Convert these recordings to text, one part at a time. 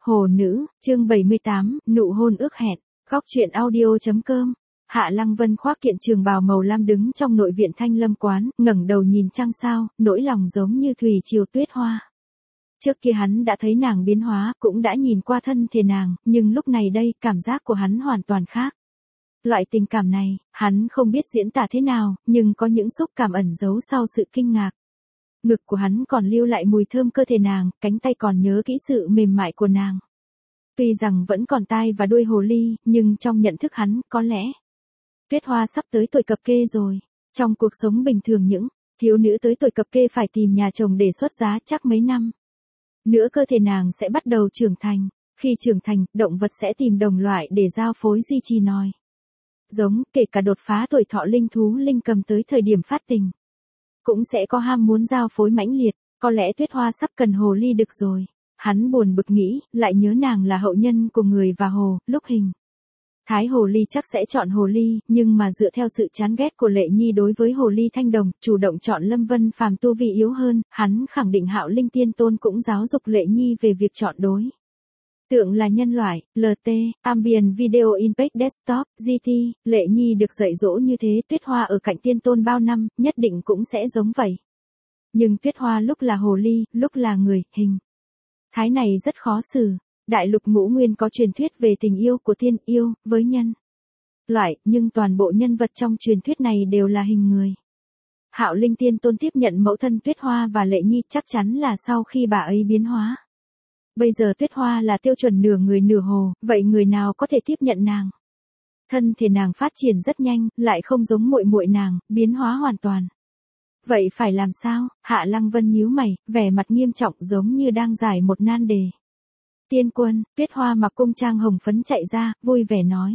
Hồ nữ, chương 78, nụ hôn ước hẹn. Góc truyện audio.com. Hạ Lăng Vân khoác kiện trường bào màu lam đứng trong nội viện Thanh Lâm quán, ngẩng đầu nhìn trăng sao, nỗi lòng giống như thủy triều tuyết hoa. Trước kia hắn đã thấy nàng biến hóa, cũng đã nhìn qua thân thể nàng, nhưng lúc này đây, cảm giác của hắn hoàn toàn khác. Loại tình cảm này, hắn không biết diễn tả thế nào, nhưng có những xúc cảm ẩn giấu sau sự kinh ngạc. Ngực của hắn còn lưu lại mùi thơm cơ thể nàng, cánh tay còn nhớ kỹ sự mềm mại của nàng. Tuy rằng vẫn còn tai và đuôi hồ ly, nhưng trong nhận thức hắn, có lẽ Tuyết Hoa sắp tới tuổi cập kê rồi. Trong cuộc sống bình thường những thiếu nữ tới tuổi cập kê phải tìm nhà chồng để xuất giá chắc mấy năm nữa cơ thể nàng sẽ bắt đầu trưởng thành. Khi trưởng thành, động vật sẽ tìm đồng loại để giao phối duy trì nòi giống, kể cả đột phá tuổi thọ linh thú linh cầm tới thời điểm phát tình. Cũng sẽ có ham muốn giao phối mãnh liệt, có lẽ Tuyết Hoa sắp cần hồ ly đực rồi. Hắn buồn bực nghĩ, lại nhớ nàng là hậu nhân của người và hồ, lúc hình thái hồ ly chắc sẽ chọn hồ ly, nhưng mà dựa theo sự chán ghét của Lệ Nhi đối với hồ ly thanh đồng, chủ động chọn Lâm Vân Phàm tu vi yếu hơn, hắn khẳng định Hạo Linh Tiên Tôn cũng giáo dục Lệ Nhi về việc chọn đối tượng là nhân loại. LT, Ambient Video Impact Desktop, GT, Lệ Nhi được dạy dỗ như thế, Tuyết Hoa ở cạnh Tiên Tôn bao năm, nhất định cũng sẽ giống vậy. Nhưng Tuyết Hoa lúc là hồ ly, lúc là người, hình thái này rất khó xử. Đại lục ngũ nguyên có truyền thuyết về tình yêu của tiên yêu với nhân loại, nhưng toàn bộ nhân vật trong truyền thuyết này đều là hình người. Hạo Linh Tiên Tôn tiếp nhận mẫu thân Tuyết Hoa và Lệ Nhi chắc chắn là sau khi bà ấy biến hóa. Bây giờ Tuyết Hoa là tiêu chuẩn nửa người nửa hồ, vậy người nào có thể tiếp nhận nàng? Thân thể nàng phát triển rất nhanh, lại không giống muội muội nàng, biến hóa hoàn toàn. Vậy phải làm sao? Hạ Lăng Vân nhíu mày, vẻ mặt nghiêm trọng giống như đang giải một nan đề. Tiên quân, Tuyết Hoa mặc cung trang hồng phấn chạy ra, vui vẻ nói.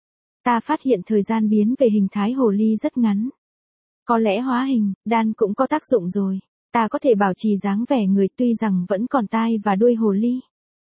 Ta phát hiện thời gian biến về hình thái hồ ly rất ngắn. Có lẽ hóa hình, đan cũng có tác dụng rồi. Ta có thể bảo trì dáng vẻ người tuy rằng vẫn còn tai và đuôi hồ ly.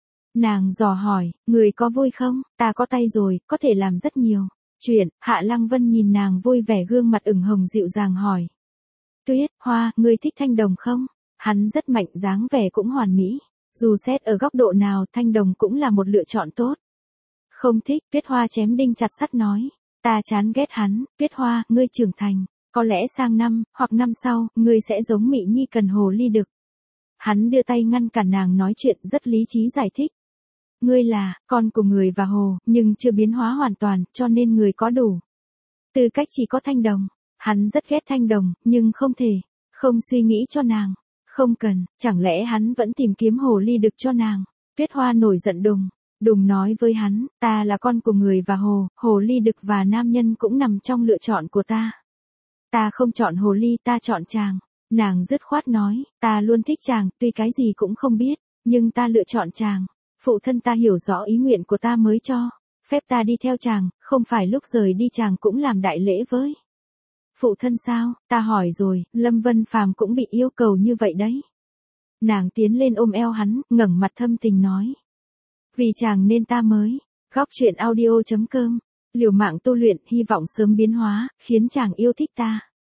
Nàng dò hỏi, người có vui không? Ta có tay rồi, có thể làm rất nhiều chuyện. Hạ Lăng Vân nhìn nàng vui vẻ gương mặt ửng hồng dịu dàng hỏi. Tuyết Hoa, ngươi thích thanh đồng không? Hắn rất mạnh, dáng vẻ cũng hoàn mỹ. Dù xét ở góc độ nào, thanh đồng cũng là một lựa chọn tốt. Không thích, Tuyết Hoa chém đinh chặt sắt nói. Ta chán ghét hắn. Tuyết Hoa, ngươi trưởng thành. Có lẽ sang năm, hoặc năm sau, ngươi sẽ giống Mị Nhi cần hồ ly đực. Hắn đưa tay ngăn cản nàng nói chuyện, rất lý trí giải thích. Ngươi là con của người và hồ, nhưng chưa biến hóa hoàn toàn, cho nên người có đủ tư cách chỉ có thanh đồng. Hắn rất ghét thanh đồng, nhưng không thể không suy nghĩ cho nàng. Không cần, chẳng lẽ hắn vẫn tìm kiếm hồ ly đực cho nàng? Tuyết Hoa nổi giận đùng nói với hắn, ta là con của người và hồ ly đực và nam nhân cũng nằm trong lựa chọn của ta. Ta không chọn hồ ly, ta chọn chàng. Nàng dứt khoát nói, ta luôn thích chàng, tuy cái gì cũng không biết, nhưng ta lựa chọn chàng. Phụ thân ta hiểu rõ ý nguyện của ta mới cho phép ta đi theo chàng, không phải lúc rời đi chàng cũng làm đại lễ với phụ thân sao? Ta hỏi rồi, Lâm Vân Phàm cũng bị yêu cầu như vậy đấy. Nàng tiến lên ôm eo hắn, ngẩng mặt thâm tình nói. Vì chàng nên ta mới. Góc truyện audio.com. Liều mạng tu luyện, hy vọng sớm biến hóa, khiến chàng yêu thích ta.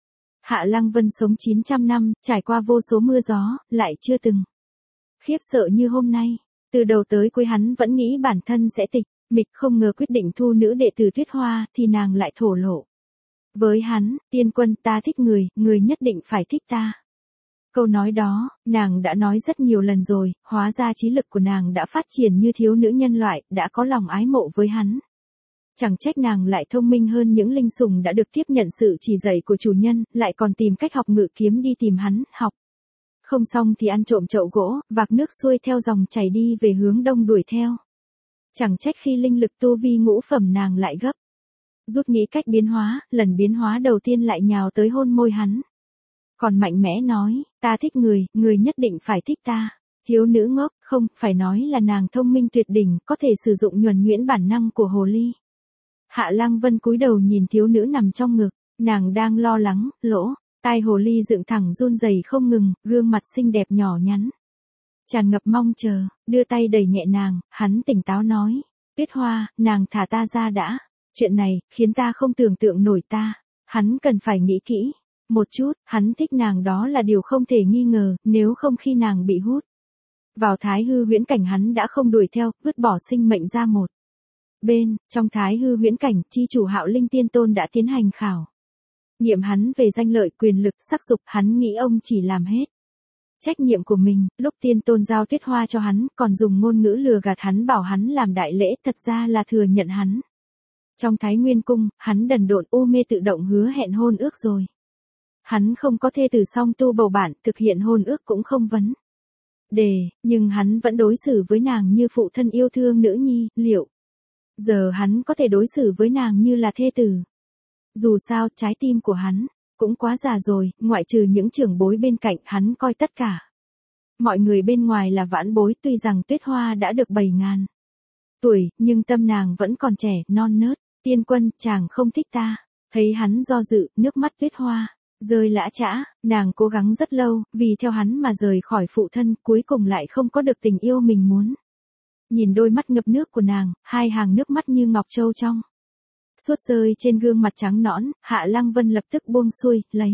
Hạ Lăng Vân sống 900 năm, trải qua vô số mưa gió, lại chưa từng khiếp sợ như hôm nay. Từ đầu tới cuối hắn vẫn nghĩ bản thân sẽ tịch mịch, không ngờ quyết định thu nữ đệ tử Tuyết Hoa, thì nàng lại thổ lộ với hắn, tiên quân, ta thích người nhất định phải thích ta. Câu nói đó, nàng đã nói rất nhiều lần rồi, hóa ra trí lực của nàng đã phát triển như thiếu nữ nhân loại, đã có lòng ái mộ với hắn. Chẳng trách nàng lại thông minh hơn những linh sủng đã được tiếp nhận sự chỉ dạy của chủ nhân, lại còn tìm cách học ngự kiếm đi tìm hắn, học. Không xong thì ăn trộm chậu gỗ, vạc nước xuôi theo dòng chảy đi về hướng đông đuổi theo. Chẳng trách khi linh lực tu vi ngũ phẩm nàng lại gấp rút nghĩ cách biến hóa, lần biến hóa đầu tiên lại nhào tới hôn môi hắn. Còn mạnh mẽ nói, ta thích người nhất định phải thích ta. Thiếu nữ ngốc, không, phải nói là nàng thông minh tuyệt đỉnh, có thể sử dụng nhuần nhuyễn bản năng của hồ ly. Hạ Lăng Vân cúi đầu nhìn thiếu nữ nằm trong ngực, nàng đang lo lắng, lỗ tai hồ ly dựng thẳng run rẩy không ngừng, gương mặt xinh đẹp nhỏ nhắn tràn ngập mong chờ, đưa tay đẩy nhẹ nàng, hắn tỉnh táo nói, Tuyết Hoa, nàng thả ta ra đã. Chuyện này, khiến ta không tưởng tượng nổi ta. Hắn cần phải nghĩ kỹ một chút, hắn thích nàng đó là điều không thể nghi ngờ, nếu không khi nàng bị hút Vào Thái Hư huyễn cảnh hắn đã không đuổi theo, vứt bỏ sinh mệnh ra một bên, trong Thái Hư huyễn cảnh, chi chủ Hạo Linh Tiên Tôn đã tiến hành khảo nghiệm hắn về danh lợi, quyền lực, sắc dục, hắn nghĩ ông chỉ làm hết trách nhiệm của mình, lúc Tiên Tôn giao Tuyết Hoa cho hắn, còn dùng ngôn ngữ lừa gạt hắn bảo hắn làm đại lễ, thật ra là thừa nhận hắn. Trong Thái Nguyên Cung, hắn đần độn u mê tự động hứa hẹn hôn ước rồi. Hắn không có thê tử song tu bầu bạn, thực hiện hôn ước cũng không vấn đề, nhưng hắn vẫn đối xử với nàng như phụ thân yêu thương nữ nhi, liệu giờ hắn có thể đối xử với nàng như là thê tử? Dù sao, trái tim của hắn cũng quá già rồi, ngoại trừ những trưởng bối bên cạnh, hắn coi tất cả mọi người bên ngoài là vãn bối, tuy rằng Tuyết Hoa đã được 7.000 tuổi, nhưng tâm nàng vẫn còn trẻ, non nớt. Tiên Quân, chàng không thích ta. Thấy hắn do dự, nước mắt Tuyết Hoa rơi lã chã, nàng cố gắng rất lâu, vì theo hắn mà rời khỏi phụ thân, cuối cùng lại không có được tình yêu mình muốn. Nhìn đôi mắt ngập nước của nàng, hai hàng nước mắt như ngọc châu trong suốt rơi trên gương mặt trắng nõn, Hạ Lăng Vân lập tức buông xuôi, lấy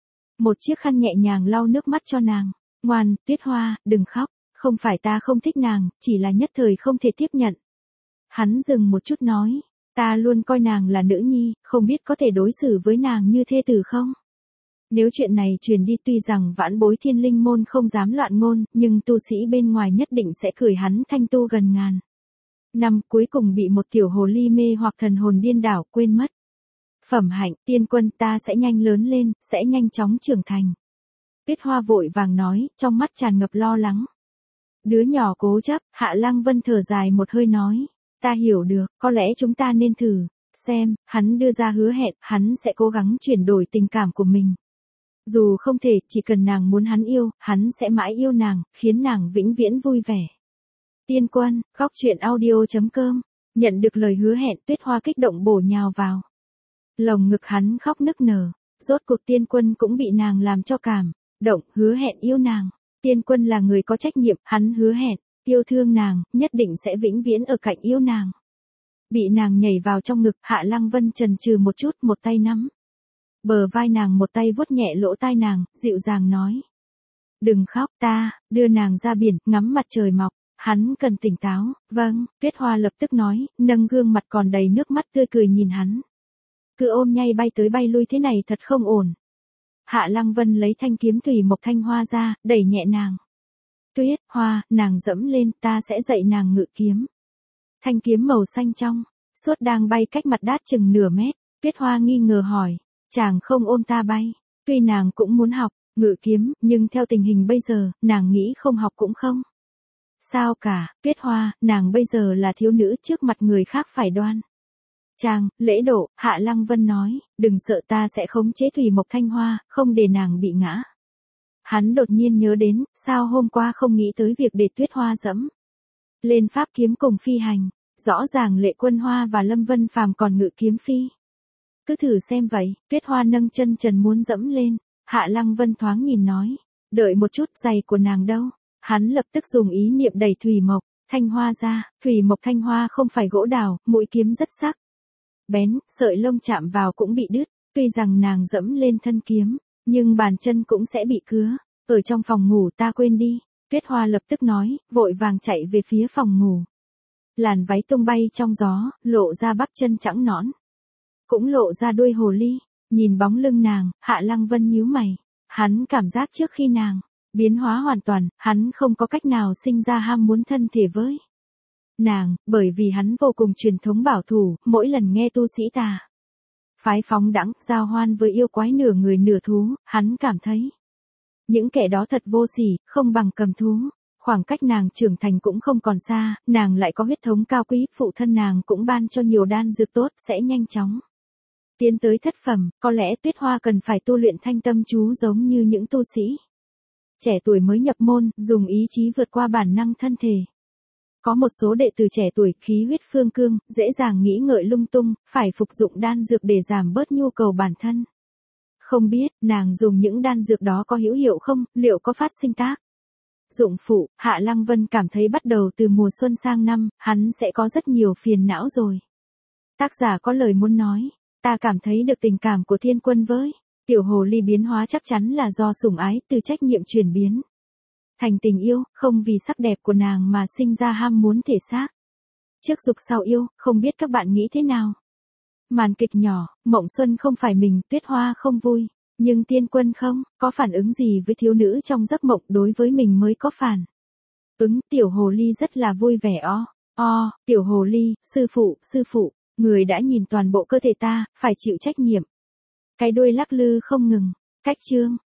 một chiếc khăn nhẹ nhàng lau nước mắt cho nàng. Ngoan, Tuyết Hoa, đừng khóc, không phải ta không thích nàng, chỉ là nhất thời không thể tiếp nhận. Hắn dừng một chút nói, ta luôn coi nàng là nữ nhi, không biết có thể đối xử với nàng như thê tử không? Nếu chuyện này truyền đi, tuy rằng vãn bối Thiên Linh môn không dám loạn ngôn, nhưng tu sĩ bên ngoài nhất định sẽ cười hắn thanh tu gần ngàn năm, cuối cùng bị một tiểu hồ ly mê hoặc thần hồn điên đảo, quên mất phẩm hạnh. Tiên Quân, ta sẽ nhanh lớn lên, sẽ nhanh chóng trưởng thành. Tuyết Hoa vội vàng nói, trong mắt tràn ngập lo lắng. Đứa nhỏ cố chấp. Hạ Lăng Vân thở dài một hơi nói, ta hiểu được, có lẽ chúng ta nên thử xem. Hắn đưa ra hứa hẹn, hắn sẽ cố gắng chuyển đổi tình cảm của mình. Dù không thể, chỉ cần nàng muốn hắn yêu, hắn sẽ mãi yêu nàng, khiến nàng vĩnh viễn vui vẻ. Tiên Quân, khóc chuyện audio.com. Nhận được lời hứa hẹn, Tuyết Hoa kích động bổ nhào vào lồng ngực hắn khóc nức nở. Rốt cuộc Tiên Quân cũng bị nàng làm cho cảm động, hứa hẹn yêu nàng. Tiên Quân là người có trách nhiệm, hắn hứa hẹn yêu thương nàng, nhất định sẽ vĩnh viễn ở cạnh yêu nàng. Bị nàng nhảy vào trong ngực, Hạ Lăng Vân chần chừ một chút, một tay nắm bờ vai nàng, một tay vuốt nhẹ lỗ tai nàng, dịu dàng nói, đừng khóc, ta đưa nàng ra biển, ngắm mặt trời mọc. Hắn cần tỉnh táo. Vâng, Tuyết Hoa lập tức nói, nâng gương mặt còn đầy nước mắt tươi cười nhìn hắn. Cứ ôm nhay bay tới bay lui thế này thật không ổn. Hạ Lăng Vân lấy thanh kiếm thủy mộc thanh hoa ra, đẩy nhẹ nàng. Tuyết Hoa, nàng dẫm lên, ta sẽ dạy nàng ngự kiếm. Thanh kiếm màu xanh trong suốt đang bay cách mặt đát chừng nửa mét. Tuyết Hoa nghi ngờ hỏi, chàng không ôm ta bay? Tuy nàng cũng muốn học ngự kiếm, nhưng theo tình hình bây giờ, nàng nghĩ không học cũng không sao cả. Tuyết Hoa, nàng bây giờ là thiếu nữ, trước mặt người khác phải đoan trang, lễ độ. Hạ Lăng Vân nói, đừng sợ, ta sẽ khống chế thủy mộc thanh hoa, không để nàng bị ngã. Hắn đột nhiên nhớ đến, sao hôm qua không nghĩ tới việc để Tuyết Hoa dẫm lên pháp kiếm cùng phi hành. Rõ ràng Lệ Quân Hoa và Lâm Vân Phàm còn ngự kiếm phi. Cứ thử xem vậy. Tuyết Hoa nâng chân trần muốn dẫm lên. Hạ Lăng Vân thoáng nhìn nói, đợi một chút, giày của nàng đâu? Hắn lập tức dùng ý niệm đẩy thủy mộc thanh hoa ra. Thủy mộc thanh hoa không phải gỗ đào, mũi kiếm rất sắc bén, sợi lông chạm vào cũng bị đứt. Tuy rằng nàng dẫm lên thân kiếm, nhưng bàn chân cũng sẽ bị cứa. Ở trong phòng ngủ, ta quên đi. Tuyết Hoa lập tức nói, vội vàng chạy về phía phòng ngủ. Làn váy tung bay trong gió, lộ ra bắp chân trắng nõn, cũng lộ ra đuôi hồ ly. Nhìn bóng lưng nàng, Hạ Lăng Vân nhíu mày. Hắn cảm giác trước khi nàng biến hóa hoàn toàn, hắn không có cách nào sinh ra ham muốn thân thể với nàng, bởi vì hắn vô cùng truyền thống bảo thủ, mỗi lần nghe tu sĩ tà phái phóng đãng, giao hoan với yêu quái nửa người nửa thú, hắn cảm thấy những kẻ đó thật vô sỉ, không bằng cầm thú. Khoảng cách nàng trưởng thành cũng không còn xa, nàng lại có huyết thống cao quý, phụ thân nàng cũng ban cho nhiều đan dược tốt, sẽ nhanh chóng tiến tới thất phẩm. Có lẽ Tuyết Hoa cần phải tu luyện thanh tâm chú giống như những tu sĩ trẻ tuổi mới nhập môn, dùng ý chí vượt qua bản năng thân thể. Có một số đệ tử trẻ tuổi khí huyết phương cương, dễ dàng nghĩ ngợi lung tung, phải phục dụng đan dược để giảm bớt nhu cầu bản thân. Không biết, nàng dùng những đan dược đó có hữu hiệu không, liệu có phát sinh tác dụng phụ? Hạ Lăng Vân cảm thấy bắt đầu từ mùa xuân sang năm, hắn sẽ có rất nhiều phiền não rồi. Tác giả có lời muốn nói, ta cảm thấy được tình cảm của Thiên Quân với tiểu hồ ly biến hóa chắc chắn là do sủng ái, từ trách nhiệm chuyển biến Thành tình yêu, không vì sắc đẹp của nàng mà sinh ra ham muốn thể xác. Trước dục sau yêu, không biết các bạn nghĩ thế nào? Màn kịch nhỏ, Mộng Xuân không phải mình, Tuyết Hoa không vui. Nhưng Tiên Quân không, có phản ứng gì với thiếu nữ trong giấc mộng đối với mình mới có phản. Tiểu hồ ly rất là vui vẻ tiểu hồ ly, sư phụ, người đã nhìn toàn bộ cơ thể ta, phải chịu trách nhiệm. Cái đuôi lắc lư không ngừng, cách chương.